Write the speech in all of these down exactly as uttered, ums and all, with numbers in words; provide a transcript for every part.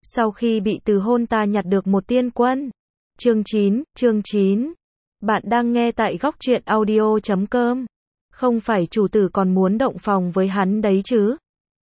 Sau khi bị từ hôn ta nhặt được một tiên quân. Chương chín, chương chín. Bạn đang nghe tại góc truyện audio chấm com. Không phải chủ tử còn muốn động phòng với hắn đấy chứ?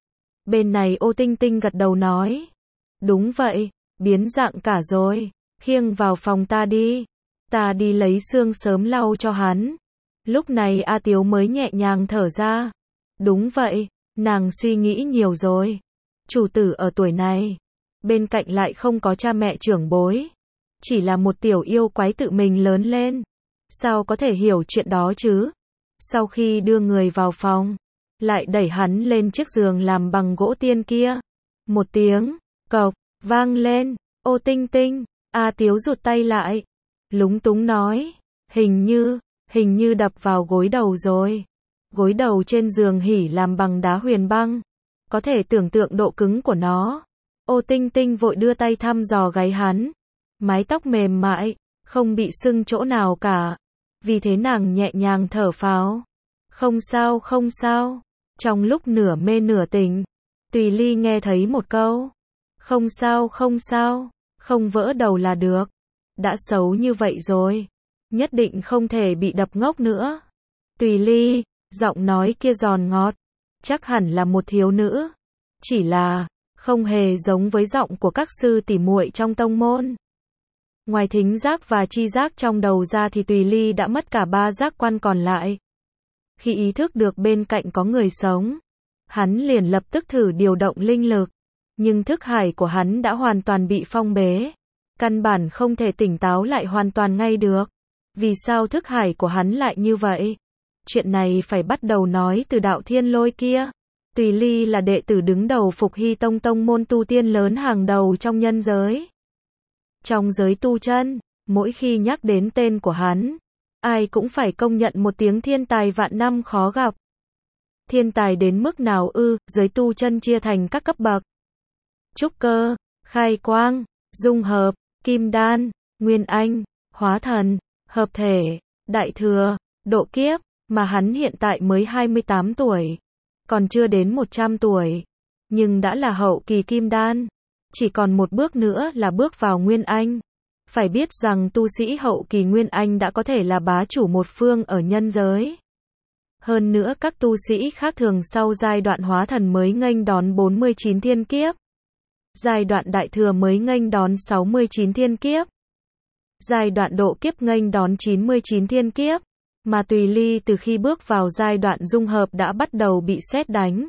Bên này Ô Tinh Tinh gật đầu nói. Đúng vậy, biến dạng cả rồi. Khiêng vào phòng ta đi. Ta đi lấy xương sớm lau cho hắn. Lúc này A Tiếu mới nhẹ nhàng thở ra. Đúng vậy, nàng suy nghĩ nhiều rồi. Chủ tử ở tuổi này, bên cạnh lại không có cha mẹ trưởng bối. Chỉ là một tiểu yêu quái tự mình lớn lên. Sao có thể hiểu chuyện đó chứ? Sau khi đưa người vào phòng, lại đẩy hắn lên chiếc giường làm bằng gỗ tiên kia. Một tiếng, cộc, vang lên. Ô Tinh Tinh, A Tiếu rụt tay lại. Lúng túng nói, hình như, hình như đập vào gối đầu rồi. Gối đầu trên giường hỉ làm bằng đá huyền băng. Có thể tưởng tượng độ cứng của nó. Ô Tinh Tinh vội đưa tay thăm dò gáy hắn. Mái tóc mềm mại, không bị sưng chỗ nào cả. Vì thế nàng nhẹ nhàng thở phào. Không sao, không sao. Trong lúc nửa mê nửa tỉnh, Tùy Ly nghe thấy một câu. Không sao, không sao. Không vỡ đầu là được. Đã xấu như vậy rồi, nhất định không thể bị đập ngốc nữa. Tùy Ly, giọng nói kia giòn ngọt, chắc hẳn là một thiếu nữ. Chỉ là, không hề giống với giọng của các sư tỷ muội trong tông môn. Ngoài thính giác và tri giác trong đầu ra thì Tùy Ly đã mất cả ba giác quan còn lại. Khi ý thức được bên cạnh có người sống, hắn liền lập tức thử điều động linh lực. Nhưng thức hải của hắn đã hoàn toàn bị phong bế. Căn bản không thể tỉnh táo lại hoàn toàn ngay được. Vì sao thức hải của hắn lại như vậy? Chuyện này phải bắt đầu nói từ đạo thiên lôi kia. Tùy Ly là đệ tử đứng đầu Phục Hy Tông tông môn tu tiên lớn hàng đầu trong nhân giới. Trong giới tu chân, mỗi khi nhắc đến tên của hắn, ai cũng phải công nhận một tiếng thiên tài vạn năm khó gặp. Thiên tài đến mức nào ư? Giới tu chân chia thành các cấp bậc. Trúc cơ, khai quang, dung hợp, kim đan, nguyên anh, hóa thần, hợp thể, đại thừa, độ kiếp, mà hắn hiện tại mới hai mươi tám tuổi, còn chưa đến một trăm tuổi, nhưng đã là hậu kỳ kim đan, chỉ còn một bước nữa là bước vào nguyên anh. Phải biết rằng tu sĩ hậu kỳ nguyên anh đã có thể là bá chủ một phương ở nhân giới. Hơn nữa các tu sĩ khác thường sau giai đoạn hóa thần mới nghênh đón bốn mươi chín thiên kiếp. Giai đoạn đại thừa mới nghênh đón sáu mươi chín thiên kiếp. Giai đoạn độ kiếp nghênh đón chín mươi chín thiên kiếp. Mà Tùy Ly từ khi bước vào giai đoạn dung hợp đã bắt đầu bị sét đánh.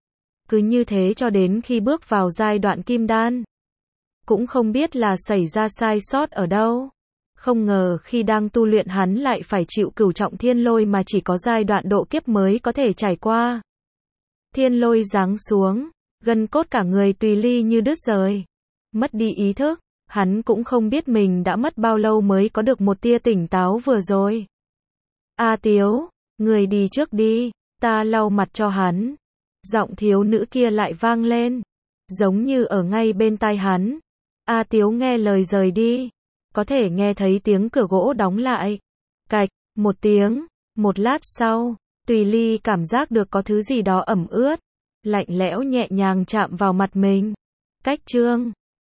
Cứ như thế cho đến khi bước vào giai đoạn kim đan. Cũng không biết là xảy ra sai sót ở đâu. Không ngờ khi đang tu luyện hắn lại phải chịu cửu trọng thiên lôi mà chỉ có giai đoạn độ kiếp mới có thể trải qua. Thiên lôi giáng xuống. Gân cốt cả người Tùy Ly như đứt rời. Mất đi ý thức, hắn cũng không biết mình đã mất bao lâu mới có được một tia tỉnh táo vừa rồi. A Tiếu, người đi trước đi, ta lau mặt cho hắn. Giọng thiếu nữ kia lại vang lên, giống như ở ngay bên tai hắn. A Tiếu nghe lời rời đi, có thể nghe thấy tiếng cửa gỗ đóng lại. Cạch, một tiếng, một lát sau, Tùy Ly cảm giác được có thứ gì đó ẩm ướt, lạnh lẽo nhẹ nhàng chạm vào mặt mình. Cách chương